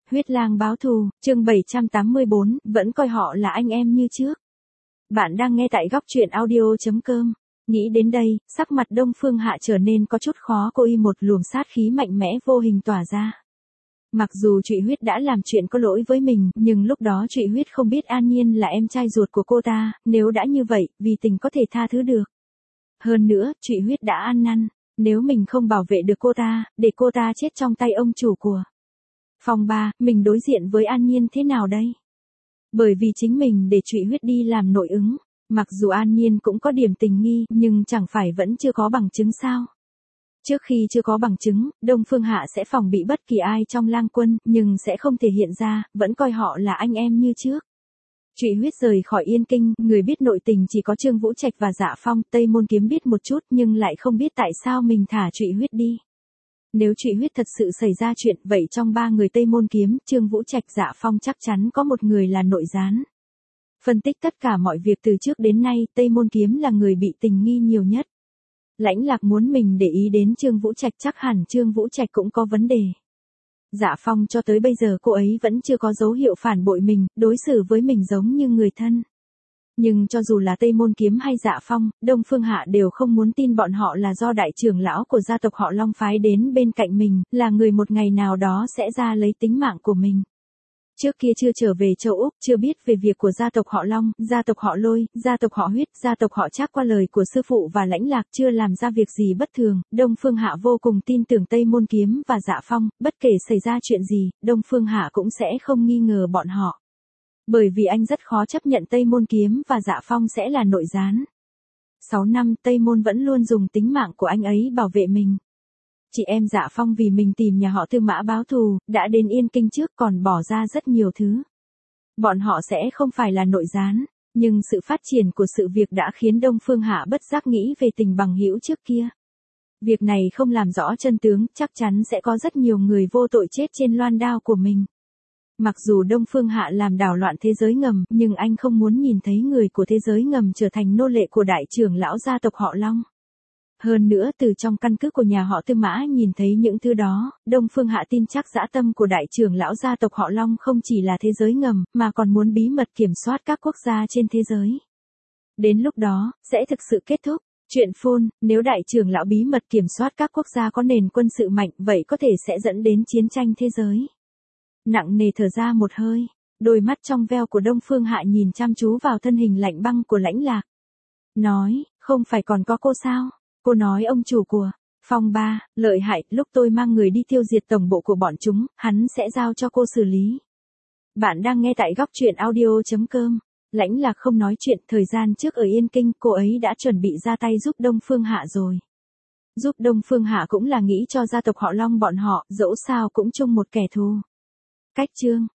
Huyết lang báo thù, chương 784, vẫn coi họ là anh em như trước. Bạn đang nghe tại góc truyện audio.com. Nghĩ đến đây, sắc mặt Đông Phương Hạ trở nên có chút khó coi, một luồng sát khí mạnh mẽ vô hình tỏa ra. Mặc dù Trụy Huyết đã làm chuyện có lỗi với mình, nhưng lúc đó Trụy Huyết không biết An Nhiên là em trai ruột của cô ta, nếu đã như vậy, vì tình có thể tha thứ được. Hơn nữa, Trụy Huyết đã ăn năn, nếu mình không bảo vệ được cô ta, để cô ta chết trong tay ông chủ của Phong Ba, mình đối diện với An Nhiên thế nào đây? Bởi vì chính mình để Trụy Huyết đi làm nội ứng, mặc dù An Nhiên cũng có điểm tình nghi, nhưng chẳng phải vẫn chưa có bằng chứng sao? Trước khi chưa có bằng chứng, Đông Phương Hạ sẽ phòng bị bất kỳ ai trong lang quân, nhưng sẽ không thể hiện ra, vẫn coi họ là anh em như trước. Trụy Huyết rời khỏi Yên Kinh, người biết nội tình chỉ có Trương Vũ Trạch và Dạ Phong, Tây Môn Kiếm biết một chút nhưng lại không biết tại sao mình thả Trụy Huyết đi. Nếu Trụy Huyết thật sự xảy ra chuyện, vậy trong ba người Tây Môn Kiếm, Trương Vũ Trạch, Dạ Phong chắc chắn có một người là nội gián. Phân tích tất cả mọi việc từ trước đến nay, Tây Môn Kiếm là người bị tình nghi nhiều nhất. Lãnh Lạc muốn mình để ý đến Trương Vũ Trạch, chắc hẳn Trương Vũ Trạch cũng có vấn đề. Dạ Phong cho tới bây giờ cô ấy vẫn chưa có dấu hiệu phản bội mình, đối xử với mình giống như người thân. Nhưng cho dù là Tây Môn Kiếm hay Dạ Phong, Đông Phương Hạ đều không muốn tin bọn họ là do đại trưởng lão của gia tộc họ Long phái đến bên cạnh mình, là người một ngày nào đó sẽ ra lấy tính mạng của mình. Trước kia chưa trở về châu Úc, chưa biết về việc của gia tộc họ Long, gia tộc họ Lôi, gia tộc họ Huyết, gia tộc họ Trác, qua lời của sư phụ và Lãnh Lạc chưa làm ra việc gì bất thường, Đông Phương Hạ vô cùng tin tưởng Tây Môn Kiếm và Dạ Phong, bất kể xảy ra chuyện gì, Đông Phương Hạ cũng sẽ không nghi ngờ bọn họ. Bởi vì anh rất khó chấp nhận Tây Môn Kiếm và Dạ Phong sẽ là nội gián. 6 năm Tây Môn vẫn luôn dùng tính mạng của anh ấy bảo vệ mình. Chị em Dạ Phong vì mình tìm nhà họ Tư Mã báo thù, đã đến Yên Kinh trước còn bỏ ra rất nhiều thứ. Bọn họ sẽ không phải là nội gián, nhưng sự phát triển của sự việc đã khiến Đông Phương Hạ bất giác nghĩ về tình bằng hữu trước kia. Việc này không làm rõ chân tướng, chắc chắn sẽ có rất nhiều người vô tội chết trên loan đao của mình. Mặc dù Đông Phương Hạ làm đảo loạn thế giới ngầm, nhưng anh không muốn nhìn thấy người của thế giới ngầm trở thành nô lệ của đại trưởng lão gia tộc họ Long. Hơn nữa từ trong căn cứ của nhà họ Tư Mã nhìn thấy những thứ đó, Đông Phương Hạ tin chắc dã tâm của đại trưởng lão gia tộc họ Long không chỉ là thế giới ngầm, mà còn muốn bí mật kiểm soát các quốc gia trên thế giới. Đến lúc đó, sẽ thực sự kết thúc. Chuyện phôn, nếu đại trưởng lão bí mật kiểm soát các quốc gia có nền quân sự mạnh, vậy có thể sẽ dẫn đến chiến tranh thế giới. Nặng nề thở ra một hơi, đôi mắt trong veo của Đông Phương Hạ nhìn chăm chú vào thân hình lạnh băng của Lãnh Lạc. Nói, không phải còn có cô sao? Cô nói ông chủ của Phong Ba, lợi hại, lúc tôi mang người đi tiêu diệt tổng bộ của bọn chúng, hắn sẽ giao cho cô xử lý. Bạn đang nghe tại góc truyện audio.com. Lãnh Lạc không nói chuyện, thời gian trước ở Yên Kinh, cô ấy đã chuẩn bị ra tay giúp Đông Phương Hạ rồi. Giúp Đông Phương Hạ cũng là nghĩ cho gia tộc họ Long bọn họ, dẫu sao cũng chung một kẻ thù. Cách chương